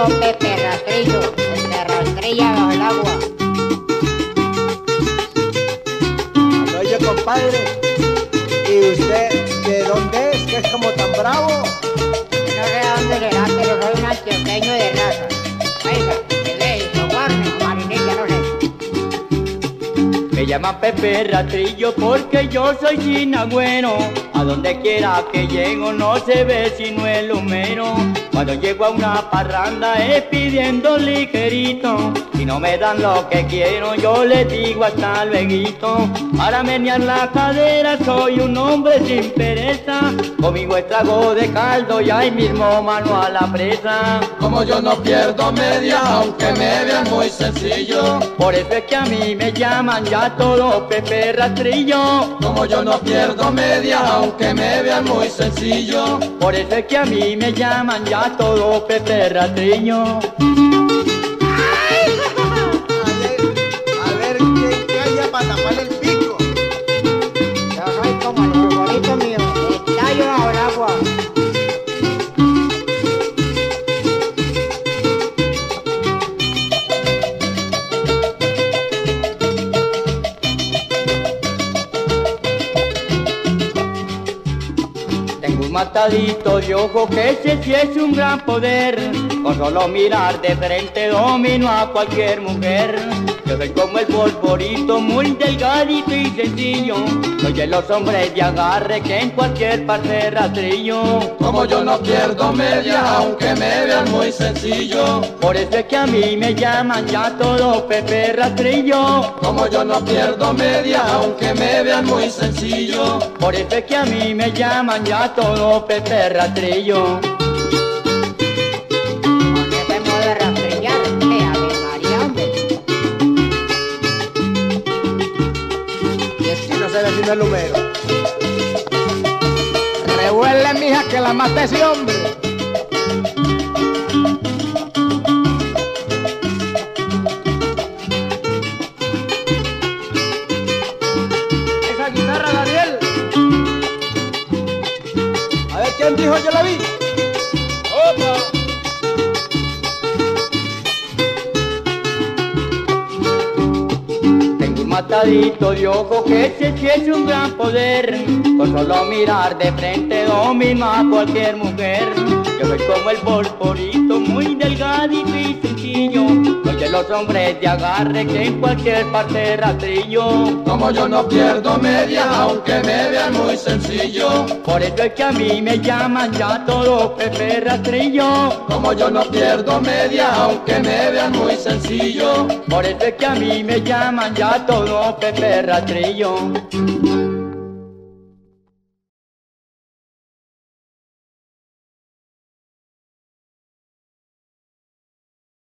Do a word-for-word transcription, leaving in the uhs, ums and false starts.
amigo Pepe Rastrillo, el que rastrilla bajo el agua. Oye, compadre, ¿y usted de dónde es? ¿Que es como tan bravo? Yo no sé de dónde será, pero soy un antioqueño de raza. Oiga, de ley, socorre, marinilla, no sé. Me llaman Pepe Rastrillo porque yo soy chinagüero. A donde quiera que llego no se ve sino el humero. Cuando llego a una parranda es pidiendo ligerito. Si no me dan lo que quiero yo les digo hasta lueguito. Para menear la cadera soy un hombre sin pereza. Conmigo estrago de caldo y ahí mismo mano a la presa. Como yo no pierdo media aunque me vean muy sencillo. Por eso es que a mí me llaman ya todo Pepe Rastrillo. Como yo no pierdo media aunque me vean muy sencillo. Por eso es que a mí me llaman ya todo Pepe Rastrillo. A ver, a ver, ¿qué, qué haya para tapar el pico? Yo soy como el futbolito mío, el tallo bajo el agua. Tengo un matadito de ojo que ese sí es un gran poder. Con solo mirar de frente domino a cualquier mujer. Yo soy como el polvorito, muy delgadito y sencillo. Soy de los hombres de agarre que en cualquier parte rastrillo. Como yo no pierdo media aunque me vean muy sencillo. Por eso es que a mí me llaman ya todo Pepe Rastrillo. Como yo no pierdo media aunque me vean muy sencillo. Por eso es que a mí me llaman ya todo Pepe Rastrillo. Con ese modo de rastrillar, eh, Ave María, hombre. Y es que no se ve sino el humero. Revuelve, mija, que la mata ese hombre. Esa guitarra, Daniel. A ver, ¿quién dijo yo la vi? ¡Opa! Tengo un matadito de ojo que ese sí es un gran poder. Con solo mirar de frente domino a cualquier mujer. Yo soy como el polvorito, muy delgadito y sencillo. Soy de los hombres de agarre que en cualquier parte rastrillo. Como yo no pierdo media aunque me vean muy sencillo. Por eso es que a mí me llaman ya todo Pepe Rastrillo. Como yo no pierdo media aunque me vean muy sencillo. Por eso es que a mí me llaman ya todo Pepe Rastrillo.